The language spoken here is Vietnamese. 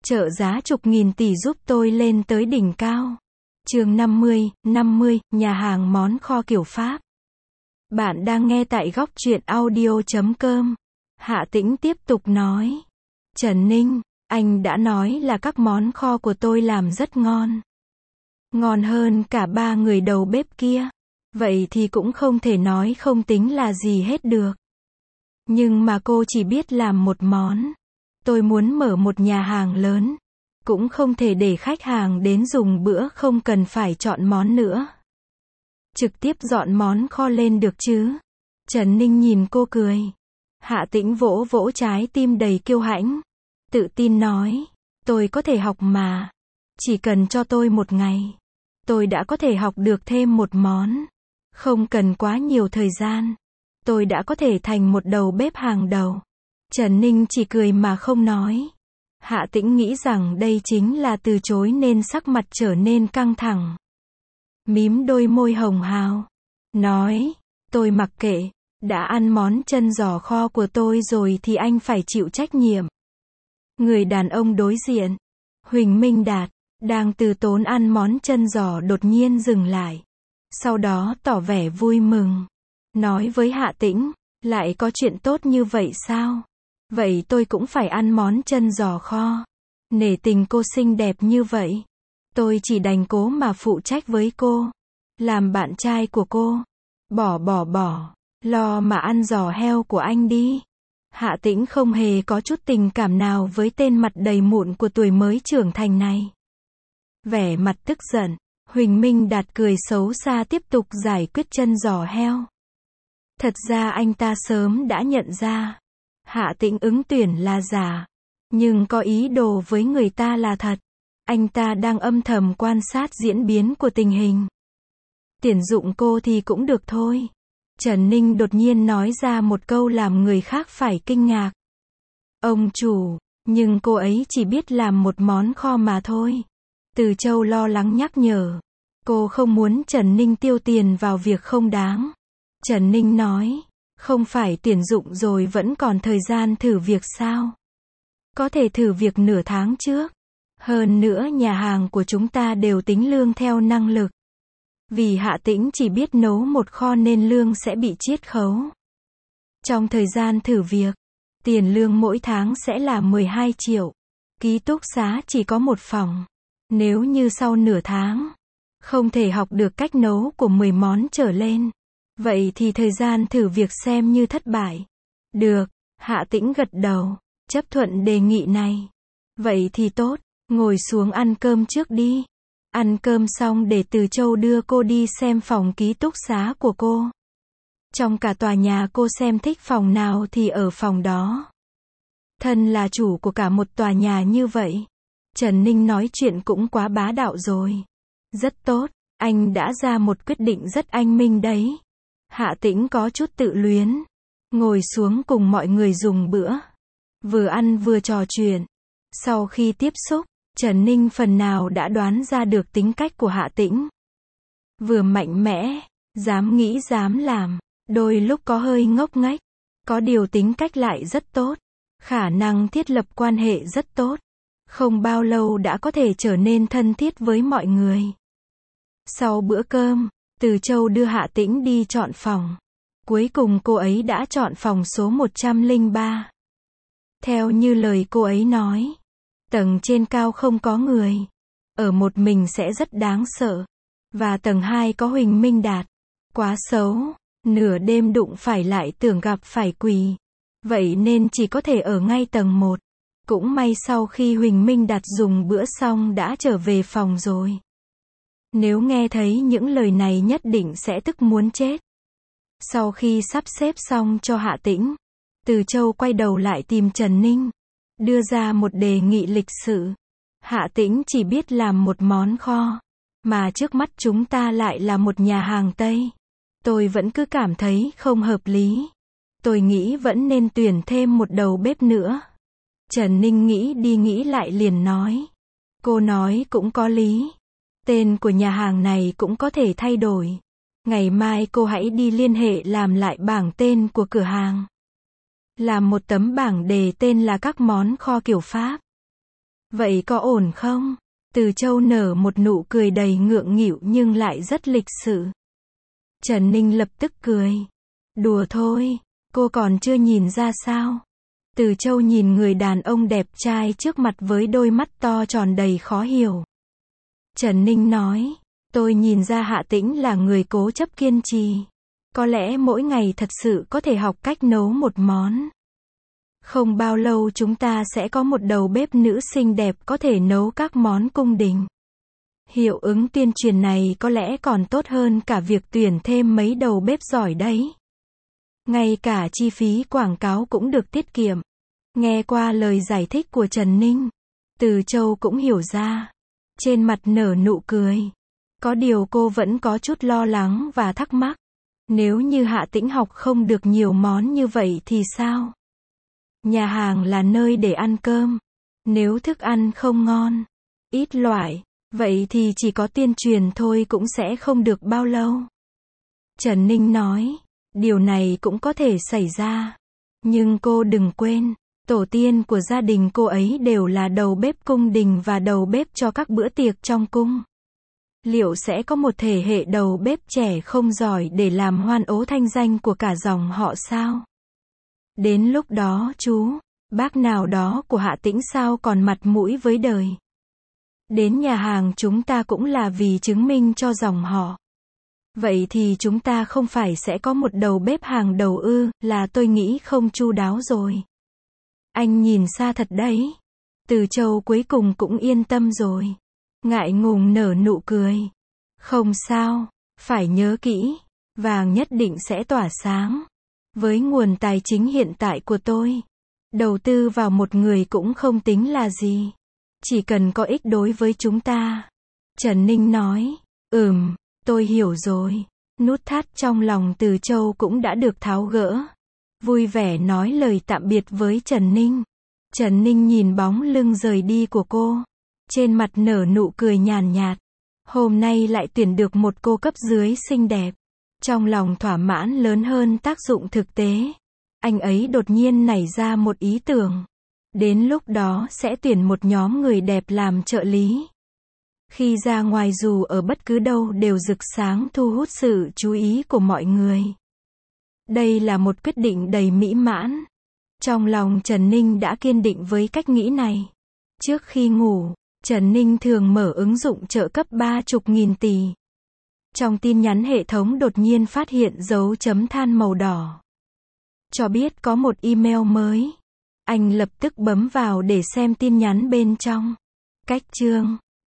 trợ giá chục nghìn tỷ giúp tôi lên tới đỉnh cao. Chương 50, nhà hàng món kho kiểu Pháp. Bạn đang nghe tại góc truyện audio.com. Hạ Tĩnh tiếp tục nói. Trần Ninh, anh đã nói là các món kho của tôi làm rất ngon. Ngon hơn cả 3 người đầu bếp kia. Vậy thì cũng không thể nói không tính là gì hết được. Nhưng mà cô chỉ biết làm một món. Tôi muốn mở một nhà hàng lớn. Cũng không thể để khách hàng đến dùng bữa không cần phải chọn món nữa. Trực tiếp dọn món kho lên được chứ? Trần Ninh nhìn cô cười. Hạ Tĩnh vỗ vỗ trái tim đầy kiêu hãnh. Tự tin nói. Tôi có thể học mà. Chỉ cần cho tôi một ngày. Tôi đã có thể học được thêm một món. Không cần quá nhiều thời gian. Tôi đã có thể thành một đầu bếp hàng đầu. Trần Ninh chỉ cười mà không nói. Hạ Tĩnh nghĩ rằng đây chính là từ chối nên sắc mặt trở nên căng thẳng. Mím đôi môi hồng hào. Nói, tôi mặc kệ, đã ăn món chân giò kho của tôi rồi thì anh phải chịu trách nhiệm. Người đàn ông đối diện, Huỳnh Minh Đạt, đang từ tốn ăn món chân giò đột nhiên dừng lại. Sau đó tỏ vẻ vui mừng. Nói với Hạ Tĩnh, lại có chuyện tốt như vậy sao? Vậy tôi cũng phải ăn món chân giò kho. Nể tình cô xinh đẹp như vậy. Tôi chỉ đành cố mà phụ trách với cô. Làm bạn trai của cô. Bỏ. Lo mà ăn giò heo của anh đi. Hạ Tĩnh không hề có chút tình cảm nào với tên mặt đầy mụn của tuổi mới trưởng thành này. Vẻ mặt tức giận, Huỳnh Minh Đạt cười xấu xa tiếp tục giải quyết chân giò heo. Thật ra anh ta sớm đã nhận ra. Hạ Tĩnh ứng tuyển là giả. Nhưng có ý đồ với người ta là thật. Anh ta đang âm thầm quan sát diễn biến của tình hình. Tuyển dụng cô thì cũng được thôi. Trần Ninh đột nhiên nói ra một câu làm người khác phải kinh ngạc. Ông chủ, nhưng cô ấy chỉ biết làm một món kho mà thôi. Từ Châu lo lắng nhắc nhở. Cô không muốn Trần Ninh tiêu tiền vào việc không đáng. Trần Ninh nói. Không phải tuyển dụng rồi vẫn còn thời gian thử việc sao? Có thể thử việc nửa tháng trước. Hơn nữa nhà hàng của chúng ta đều tính lương theo năng lực. Vì Hạ Tĩnh chỉ biết nấu một kho nên lương sẽ bị chiết khấu. Trong thời gian thử việc, tiền lương mỗi tháng sẽ là 12 triệu. Ký túc xá chỉ có một phòng. Nếu như sau nửa tháng, không thể học được cách nấu của 10 món trở lên. Vậy thì thời gian thử việc xem như thất bại. Được, Hạ Tĩnh gật đầu, chấp thuận đề nghị này. Vậy thì tốt, ngồi xuống ăn cơm trước đi. Ăn cơm xong để Từ Châu đưa cô đi xem phòng ký túc xá của cô. Trong cả tòa nhà cô xem thích phòng nào thì ở phòng đó. Thân là chủ của cả một tòa nhà như vậy. Trần Ninh nói chuyện cũng quá bá đạo rồi. Rất tốt, anh đã ra một quyết định rất anh minh đấy. Hạ Tĩnh có chút tự luyến. Ngồi xuống cùng mọi người dùng bữa. Vừa ăn vừa trò chuyện. Sau khi tiếp xúc, Trần Ninh phần nào đã đoán ra được tính cách của Hạ Tĩnh. Vừa mạnh mẽ, dám nghĩ dám làm. Đôi lúc có hơi ngốc nghếch. Có điều tính cách lại rất tốt. Khả năng thiết lập quan hệ rất tốt. Không bao lâu đã có thể trở nên thân thiết với mọi người. Sau bữa cơm, Từ Châu đưa Hạ Tĩnh đi chọn phòng. Cuối cùng cô ấy đã chọn phòng số 103. Theo như lời cô ấy nói, tầng trên cao không có người. Ở một mình sẽ rất đáng sợ. Và tầng 2 có Huỳnh Minh Đạt. Quá xấu. Nửa đêm đụng phải lại tưởng gặp phải quỷ. Vậy nên chỉ có thể ở ngay tầng 1. Cũng may sau khi Huỳnh Minh Đạt dùng bữa xong đã trở về phòng rồi. Nếu nghe thấy những lời này nhất định sẽ tức muốn chết. Sau khi sắp xếp xong cho Hạ Tĩnh, Từ Châu quay đầu lại tìm Trần Ninh. Đưa ra một đề nghị lịch sự. Hạ Tĩnh chỉ biết làm một món kho. Mà trước mắt chúng ta lại là một nhà hàng Tây. Tôi vẫn cứ cảm thấy không hợp lý. Tôi nghĩ vẫn nên tuyển thêm một đầu bếp nữa. Trần Ninh nghĩ đi nghĩ lại liền nói. Cô nói cũng có lý. Tên của nhà hàng này cũng có thể thay đổi. Ngày mai cô hãy đi liên hệ làm lại bảng tên của cửa hàng. Làm một tấm bảng đề tên là các món kho kiểu Pháp. Vậy có ổn không? Từ Châu nở một nụ cười đầy ngượng nghịu nhưng lại rất lịch sự. Trần Ninh lập tức cười. Đùa thôi, cô còn chưa nhìn ra sao? Từ Châu nhìn người đàn ông đẹp trai trước mặt với đôi mắt to tròn đầy khó hiểu. Trần Ninh nói, tôi nhìn ra Hạ Tĩnh là người cố chấp kiên trì. Có lẽ mỗi ngày thật sự có thể học cách nấu một món. Không bao lâu chúng ta sẽ có một đầu bếp nữ xinh đẹp có thể nấu các món cung đình. Hiệu ứng tuyên truyền này có lẽ còn tốt hơn cả việc tuyển thêm mấy đầu bếp giỏi đấy. Ngay cả chi phí quảng cáo cũng được tiết kiệm. Nghe qua lời giải thích của Trần Ninh, Từ Châu cũng hiểu ra. Trên mặt nở nụ cười. Có điều cô vẫn có chút lo lắng và thắc mắc. Nếu như Hạ Tĩnh học không được nhiều món như vậy thì sao? Nhà hàng là nơi để ăn cơm. Nếu thức ăn không ngon, ít loại, vậy thì chỉ có tuyên truyền thôi cũng sẽ không được bao lâu. Trần Ninh nói, điều này cũng có thể xảy ra. Nhưng cô đừng quên, tổ tiên của gia đình cô ấy đều là đầu bếp cung đình và đầu bếp cho các bữa tiệc trong cung. Liệu sẽ có một thế hệ đầu bếp trẻ không giỏi để làm hoan ố thanh danh của cả dòng họ sao? Đến lúc đó bác nào đó của Hạ Tĩnh sao còn mặt mũi với đời. Đến nhà hàng chúng ta cũng là vì chứng minh cho dòng họ. Vậy thì chúng ta không phải sẽ có một đầu bếp hàng đầu ư, là tôi nghĩ không chu đáo rồi. Anh nhìn xa thật đấy. Từ Châu cuối cùng cũng yên tâm rồi. Ngại ngùng nở nụ cười. Không sao, phải nhớ kỹ, vàng nhất định sẽ tỏa sáng. Với nguồn tài chính hiện tại của tôi, đầu tư vào một người cũng không tính là gì. Chỉ cần có ích đối với chúng ta. Trần Ninh nói, tôi hiểu rồi. Nút thắt trong lòng Từ Châu cũng đã được tháo gỡ. Vui vẻ nói lời tạm biệt với Trần Ninh. Trần Ninh nhìn bóng lưng rời đi của cô. Trên mặt nở nụ cười nhàn nhạt. Hôm nay lại tuyển được một cô cấp dưới xinh đẹp. Trong lòng thỏa mãn lớn hơn tác dụng thực tế. Anh ấy đột nhiên nảy ra một ý tưởng. Đến lúc đó sẽ tuyển một nhóm người đẹp làm trợ lý. Khi ra ngoài dù ở bất cứ đâu đều rực sáng thu hút sự chú ý của mọi người. Đây là một quyết định đầy mỹ mãn. Trong lòng Trần Ninh đã kiên định với cách nghĩ này. Trước khi ngủ, Trần Ninh thường mở ứng dụng trợ cấp 30.000 tỷ. Trong tin nhắn hệ thống đột nhiên phát hiện dấu chấm than màu đỏ. Cho biết có một email mới. Anh lập tức bấm vào để xem tin nhắn bên trong. Cách chương